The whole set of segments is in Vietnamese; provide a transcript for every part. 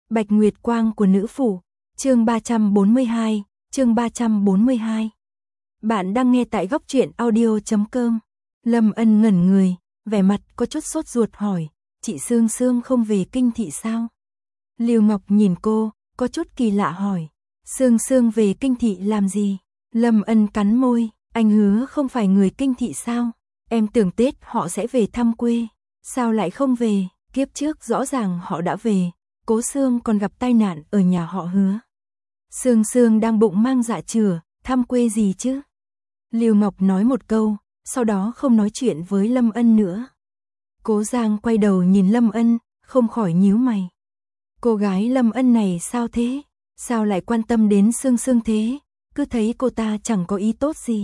Bạch Nguyệt Quang của nữ phủ, chương 342, chương 342. Bạn đang nghe tại góc truyện audio.com. Lâm Ân ngẩn người, vẻ mặt có chút sốt ruột hỏi, chị Sương Sương không về kinh thị sao? Lưu Ngọc nhìn cô, có chút kỳ lạ hỏi, Sương Sương về kinh thị làm gì? Lâm Ân cắn môi, anh hứa không phải người kinh thị sao? Em tưởng Tết họ sẽ về thăm quê, sao lại không về? Kiếp trước rõ ràng họ đã về, Cố Sương còn gặp tai nạn ở nhà họ Hứa. Sương Sương đang bụng mang dạ chửa, thăm quê gì chứ? Lưu Ngọc nói một câu, sau đó không nói chuyện với Lâm Ân nữa. Cố Giang quay đầu nhìn Lâm Ân, không khỏi nhíu mày. Cô gái Lâm Ân này sao thế? Sao lại quan tâm đến Sương Sương thế? Cứ thấy cô ta chẳng có ý tốt gì.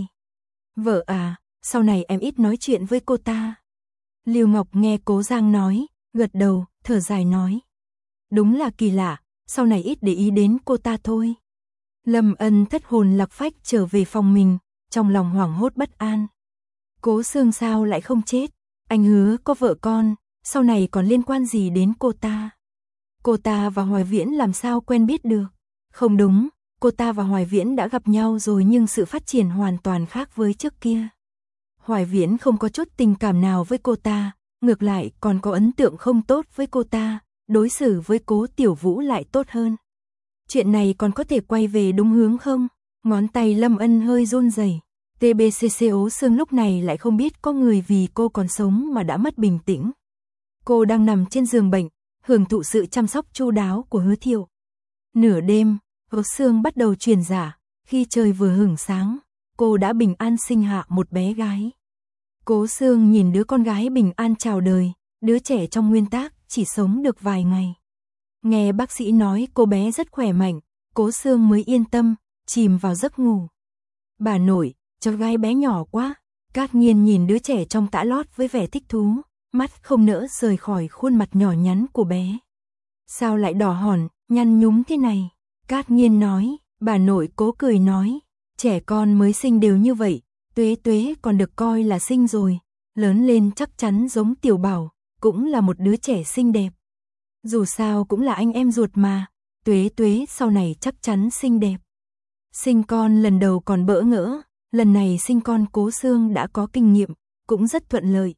Vợ à, sau này em ít nói chuyện với cô ta. Lưu Ngọc nghe Cố Giang nói, gật đầu, thở dài nói. Đúng là kỳ lạ, sau này ít để ý đến cô ta thôi. Lâm Ân thất hồn lạc phách trở về phòng mình, trong lòng hoảng hốt bất an. Cố Sương sao lại không chết? Anh hứa có vợ con, sau này còn liên quan gì đến cô ta? Cô ta và Hoài Viễn làm sao quen biết được? Không đúng, cô ta và Hoài Viễn đã gặp nhau rồi nhưng sự phát triển hoàn toàn khác với trước kia. Hoài Viễn không có chút tình cảm nào với cô ta, ngược lại còn có ấn tượng không tốt với cô ta, đối xử với Cố Tiểu Vũ lại tốt hơn. Chuyện này còn có thể quay về đúng hướng không? Ngón tay Lâm Ân hơi run rẩy. TBCCO Sương lúc này lại không biết có người vì cô còn sống mà đã mất bình tĩnh. Cô đang nằm trên giường bệnh, hưởng thụ sự chăm sóc chu đáo của Hứa Thiệu. Nửa đêm, Cố Sương bắt đầu truyền dạ, khi trời vừa hửng sáng, cô đã bình an sinh hạ một bé gái. Cố Sương nhìn đứa con gái bình an chào đời, đứa trẻ trong nguyên tắc chỉ sống được vài ngày. Nghe bác sĩ nói cô bé rất khỏe mạnh, Cố Sương mới yên tâm, chìm vào giấc ngủ. Bà nội, cháu gái bé nhỏ quá. Cát Nghiên nhìn đứa trẻ trong tã lót với vẻ thích thú, mắt không nỡ rời khỏi khuôn mặt nhỏ nhắn của bé. Sao lại đỏ hòn, nhăn nhúm thế này? Cát Nghiên nói, bà nội Cố cười nói, trẻ con mới sinh đều như vậy, Tuế Tuế còn được coi là xinh rồi, lớn lên chắc chắn giống Tiểu Bảo, cũng là một đứa trẻ xinh đẹp. Dù sao cũng là anh em ruột mà, Tuế Tuế sau này chắc chắn xinh đẹp. Sinh con lần đầu còn bỡ ngỡ, lần này sinh con Cố Sương đã có kinh nghiệm, cũng rất thuận lợi.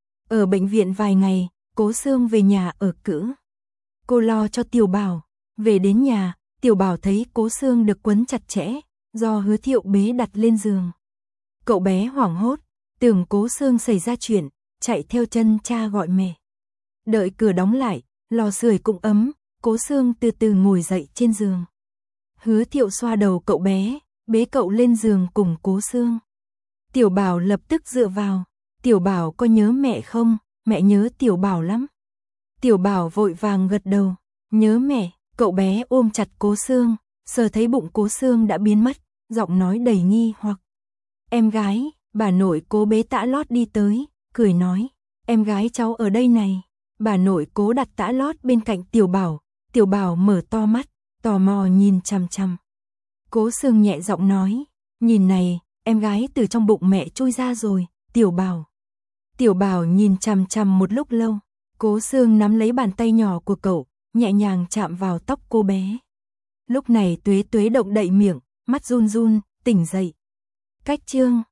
Ở bệnh viện vài ngày, Cố Sương về nhà ở cữ. Cô lo cho Tiểu Bảo, về đến nhà, Tiểu Bảo thấy Cố Sương được quấn chặt chẽ, do Hứa Thiệu bế đặt lên giường. Cậu bé hoảng hốt, tưởng Cố Sương xảy ra chuyện, chạy theo chân cha gọi mẹ. Đợi cửa đóng lại, lò sưởi cũng ấm, Cố Sương từ từ ngồi dậy trên giường. Hứa Thiệu xoa đầu cậu bé, bế cậu lên giường cùng Cố Sương. Tiểu Bảo lập tức dựa vào. Tiểu Bảo có nhớ mẹ không? Mẹ nhớ Tiểu Bảo lắm. Tiểu Bảo vội vàng gật đầu. Nhớ mẹ. Cậu bé ôm chặt Cố Sương, sờ thấy bụng Cố Sương đã biến mất, giọng nói đầy nghi hoặc. Em gái, bà nội Cố bế tã lót đi tới, cười nói. Em gái cháu ở đây này. Bà nội Cố đặt tã lót bên cạnh Tiểu Bảo. Tiểu Bảo mở to mắt, tò mò nhìn chằm chằm. Cố Sương nhẹ giọng nói, nhìn này, em gái từ trong bụng mẹ chui ra rồi, Tiểu Bảo. Tiểu Bảo nhìn chằm chằm một lúc lâu, Cố Sương nắm lấy bàn tay nhỏ của cậu, nhẹ nhàng chạm vào tóc cô bé. Lúc này Tuế Tuế động đậy miệng, mắt run run, tỉnh dậy. Cách chương